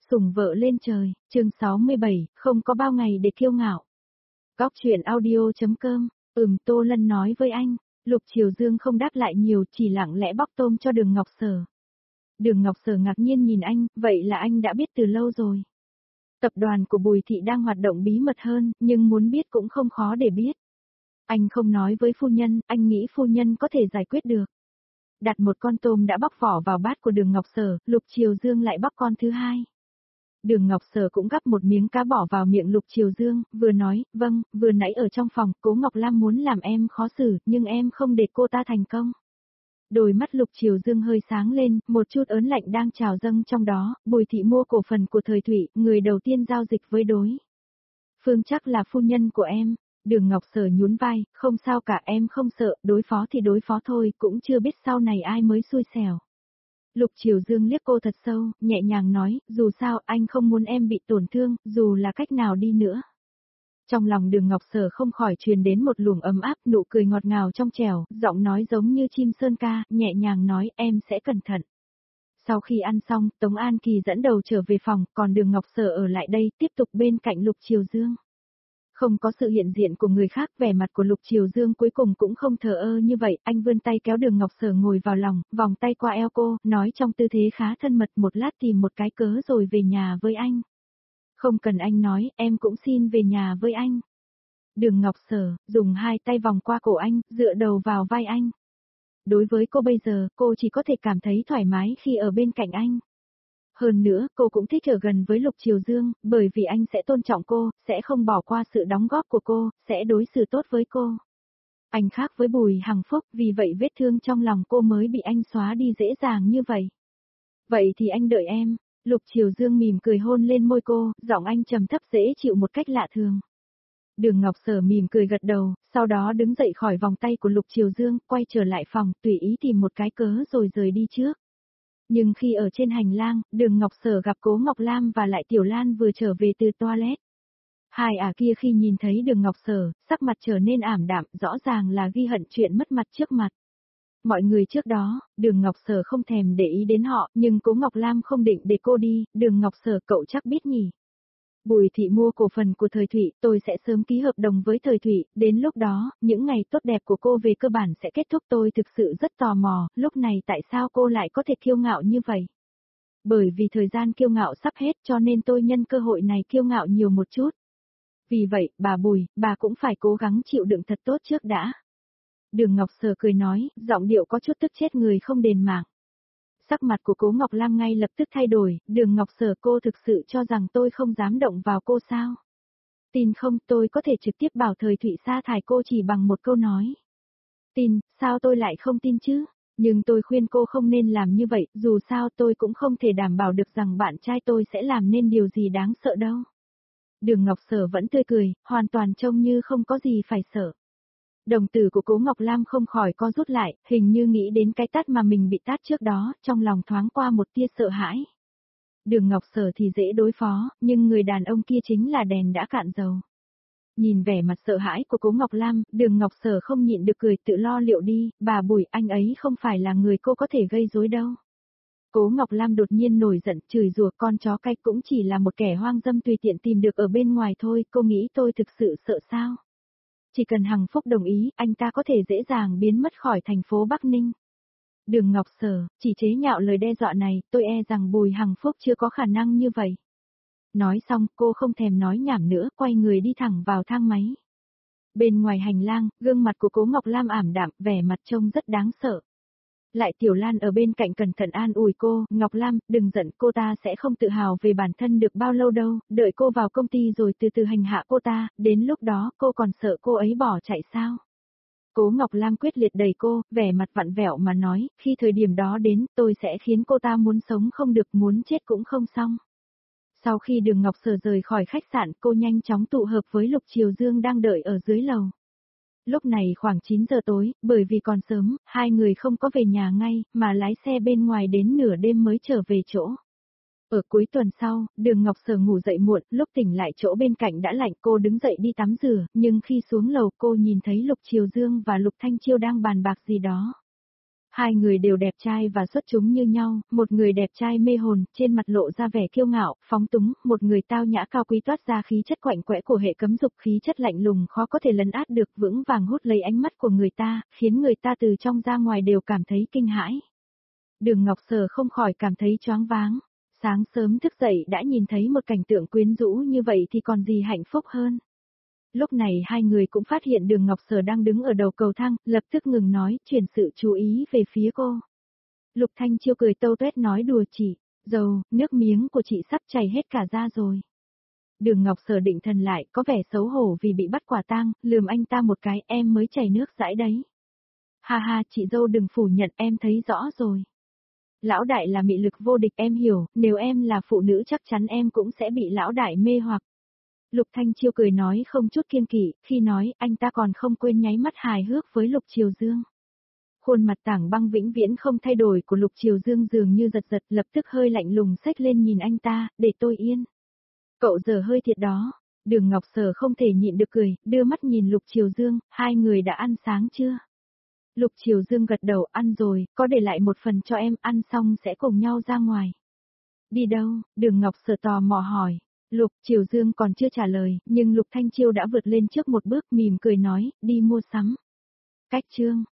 Sủng vợ lên trời, chương 67, không có bao ngày để kiêu ngạo. Góc chuyện audio.com, Tô Lân nói với anh. Lục Triều Dương không đáp lại nhiều, chỉ lặng lẽ bóc tôm cho Đường Ngọc Sở. Đường Ngọc Sở ngạc nhiên nhìn anh, vậy là anh đã biết từ lâu rồi. Tập đoàn của Bùi Thị đang hoạt động bí mật hơn, nhưng muốn biết cũng không khó để biết. Anh không nói với phu nhân, anh nghĩ phu nhân có thể giải quyết được. Đặt một con tôm đã bóc vỏ vào bát của Đường Ngọc Sở, Lục Triều Dương lại bóc con thứ hai. Đường Ngọc Sở cũng gắp một miếng cá bỏ vào miệng Lục Triều Dương, vừa nói, vâng, vừa nãy ở trong phòng, Cố Ngọc Lam muốn làm em khó xử, nhưng em không để cô ta thành công. Đôi mắt Lục Triều Dương hơi sáng lên, một chút ớn lạnh đang trào dâng trong đó, Bùi Thị mua cổ phần của Thời Thụy, người đầu tiên giao dịch với đối phương chắc là phu nhân của em. Đường Ngọc Sở nhún vai, không sao cả, em không sợ, đối phó thì đối phó thôi, cũng chưa biết sau này ai mới xui xẻo. Lục Triều Dương liếc cô thật sâu, nhẹ nhàng nói, dù sao anh không muốn em bị tổn thương, dù là cách nào đi nữa. Trong lòng Đường Ngọc Sở không khỏi truyền đến một luồng ấm áp, nụ cười ngọt ngào trong trẻo, giọng nói giống như chim sơn ca, nhẹ nhàng nói, em sẽ cẩn thận. Sau khi ăn xong, Tống An Kỳ dẫn đầu trở về phòng, còn Đường Ngọc Sở ở lại đây, tiếp tục bên cạnh Lục Triều Dương. Không có sự hiện diện của người khác, vẻ mặt của Lục Triều Dương cuối cùng cũng không thờ ơ như vậy, anh vươn tay kéo Đường Ngọc Sở ngồi vào lòng, vòng tay qua eo cô, nói trong tư thế khá thân mật, một lát tìm một cái cớ rồi về nhà với anh. Không cần anh nói, em cũng xin về nhà với anh. Đường Ngọc Sở, dùng hai tay vòng qua cổ anh, dựa đầu vào vai anh. Đối với cô bây giờ, cô chỉ có thể cảm thấy thoải mái khi ở bên cạnh anh. Hơn nữa, cô cũng thích ở gần với Lục Triều Dương, bởi vì anh sẽ tôn trọng cô, sẽ không bỏ qua sự đóng góp của cô, sẽ đối xử tốt với cô. Anh khác với Bùi Hằng Phúc, vì vậy vết thương trong lòng cô mới bị anh xóa đi dễ dàng như vậy. Vậy thì anh đợi em. Lục Triều Dương mỉm cười hôn lên môi cô, giọng anh trầm thấp dễ chịu một cách lạ thường. Đường Ngọc Sở mỉm cười gật đầu, sau đó đứng dậy khỏi vòng tay của Lục Triều Dương, quay trở lại phòng, tùy ý tìm một cái cớ rồi rời đi trước. Nhưng khi ở trên hành lang, Đường Ngọc Sở gặp Cố Ngọc Lam và lại Tiểu Lan vừa trở về từ toilet. Hai kia khi nhìn thấy Đường Ngọc Sở, sắc mặt trở nên ảm đạm, rõ ràng là ghi hận chuyện mất mặt trước mặt. Mọi người trước đó, Đường Ngọc Sở không thèm để ý đến họ, nhưng Cố Ngọc Lam không định để cô đi, Đường Ngọc Sở cậu chắc biết nhỉ. Bùi Thị mua cổ phần của Thời Thụy, tôi sẽ sớm ký hợp đồng với Thời Thụy, đến lúc đó, những ngày tốt đẹp của cô về cơ bản sẽ kết thúc. Tôi thực sự rất tò mò, lúc này tại sao cô lại có thể kiêu ngạo như vậy? Bởi vì thời gian kiêu ngạo sắp hết cho nên tôi nhân cơ hội này kiêu ngạo nhiều một chút. Vì vậy, bà Bùi, bà cũng phải cố gắng chịu đựng thật tốt trước đã. Đường Ngọc Sở cười nói, giọng điệu có chút tức chết người không đền mạng. Sắc mặt của Cố Ngọc Lam ngay lập tức thay đổi, Đường Ngọc Sở, cô thực sự cho rằng tôi không dám động vào cô sao? Tin không, tôi có thể trực tiếp bảo Thời Thụy sa thải cô chỉ bằng một câu nói. Tin, sao tôi lại không tin chứ? Nhưng tôi khuyên cô không nên làm như vậy, dù sao tôi cũng không thể đảm bảo được rằng bạn trai tôi sẽ làm nên điều gì đáng sợ đâu. Đường Ngọc Sở vẫn tươi cười, hoàn toàn trông như không có gì phải sợ. Đồng tử của Cố Ngọc Lam không khỏi co rút lại, hình như nghĩ đến cái tát mà mình bị tát trước đó, trong lòng thoáng qua một tia sợ hãi. Đường Ngọc Sở thì dễ đối phó, nhưng người đàn ông kia chính là đèn đã cạn dầu. Nhìn vẻ mặt sợ hãi của Cố Ngọc Lam, Đường Ngọc Sở không nhịn được cười, tự lo liệu đi, bà Bùi, anh ấy không phải là người cô có thể gây rối đâu. Cố Ngọc Lam đột nhiên nổi giận, chửi rủa, con chó cay cũng chỉ là một kẻ hoang dâm tùy tiện tìm được ở bên ngoài thôi, cô nghĩ tôi thực sự sợ sao? Chỉ cần Hằng Phúc đồng ý, anh ta có thể dễ dàng biến mất khỏi thành phố Bắc Ninh. Đường Ngọc Sở, chỉ chế nhạo lời đe dọa này, tôi e rằng Bùi Hằng Phúc chưa có khả năng như vậy. Nói xong, cô không thèm nói nhảm nữa, quay người đi thẳng vào thang máy. Bên ngoài hành lang, gương mặt của Cố Ngọc Lam ảm đạm, vẻ mặt trông rất đáng sợ. Lại Tiểu Lan ở bên cạnh cẩn thận an ủi cô, Ngọc Lam, đừng giận, cô ta sẽ không tự hào về bản thân được bao lâu đâu, đợi cô vào công ty rồi từ từ hành hạ cô ta, đến lúc đó cô còn sợ cô ấy bỏ chạy sao? Cố Ngọc Lam quyết liệt đẩy cô, vẻ mặt vặn vẹo mà nói, khi thời điểm đó đến, tôi sẽ khiến cô ta muốn sống không được, muốn chết cũng không xong. Sau khi Đường Ngọc Sở rời khỏi khách sạn, cô nhanh chóng tụ hợp với Lục Triều Dương đang đợi ở dưới lầu. Lúc này khoảng 9 giờ tối, bởi vì còn sớm, hai người không có về nhà ngay, mà lái xe bên ngoài đến nửa đêm mới trở về chỗ. Ở cuối tuần sau, Đường Ngọc Sở ngủ dậy muộn, lúc tỉnh lại chỗ bên cạnh đã lạnh, cô đứng dậy đi tắm rửa, nhưng khi xuống lầu cô nhìn thấy Lục Triều Dương và Lục Thanh Chiêu đang bàn bạc gì đó. Hai người đều đẹp trai và xuất chúng như nhau, một người đẹp trai mê hồn, trên mặt lộ ra vẻ kiêu ngạo, phóng túng, một người tao nhã cao quý toát ra khí chất quạnh quẽ của hệ cấm dục, khí chất lạnh lùng khó có thể lấn át được, vững vàng hút lấy ánh mắt của người ta, khiến người ta từ trong ra ngoài đều cảm thấy kinh hãi. Đường Ngọc Sở không khỏi cảm thấy choáng váng. Sáng sớm thức dậy đã nhìn thấy một cảnh tượng quyến rũ như vậy thì còn gì hạnh phúc hơn. Lúc này hai người cũng phát hiện Đường Ngọc Sở đang đứng ở đầu cầu thang, lập tức ngừng nói, chuyển sự chú ý về phía cô. Lục Thanh Chiêu cười tâu tuét nói đùa chị, dầu, nước miếng của chị sắp chảy hết cả ra rồi. Đường Ngọc Sở định thần lại, có vẻ xấu hổ vì bị bắt quả tang, lườm anh ta một cái, em mới chảy nước dãi đấy. Ha ha, chị dâu đừng phủ nhận, em thấy rõ rồi. Lão đại là mị lực vô địch, em hiểu, nếu em là phụ nữ chắc chắn em cũng sẽ bị lão đại mê hoặc. Lục Thanh Chiêu cười nói không chút kiêng kỵ, khi nói anh ta còn không quên nháy mắt hài hước với Lục Triều Dương. Khuôn mặt tảng băng vĩnh viễn không thay đổi của Lục Triều Dương dường như giật giật, lập tức hơi lạnh lùng xách lên nhìn anh ta, để tôi yên. Cậu giờ hơi thiệt đó. Đường Ngọc Sở không thể nhịn được cười, đưa mắt nhìn Lục Triều Dương, hai người đã ăn sáng chưa? Lục Triều Dương gật đầu, ăn rồi, có để lại một phần cho em, ăn xong sẽ cùng nhau ra ngoài. Đi đâu? Đường Ngọc Sở tò mò hỏi. Lục Triều Dương còn chưa trả lời, nhưng Lục Thanh Chiêu đã vượt lên trước một bước, mỉm cười nói, đi mua sắm. Cách chương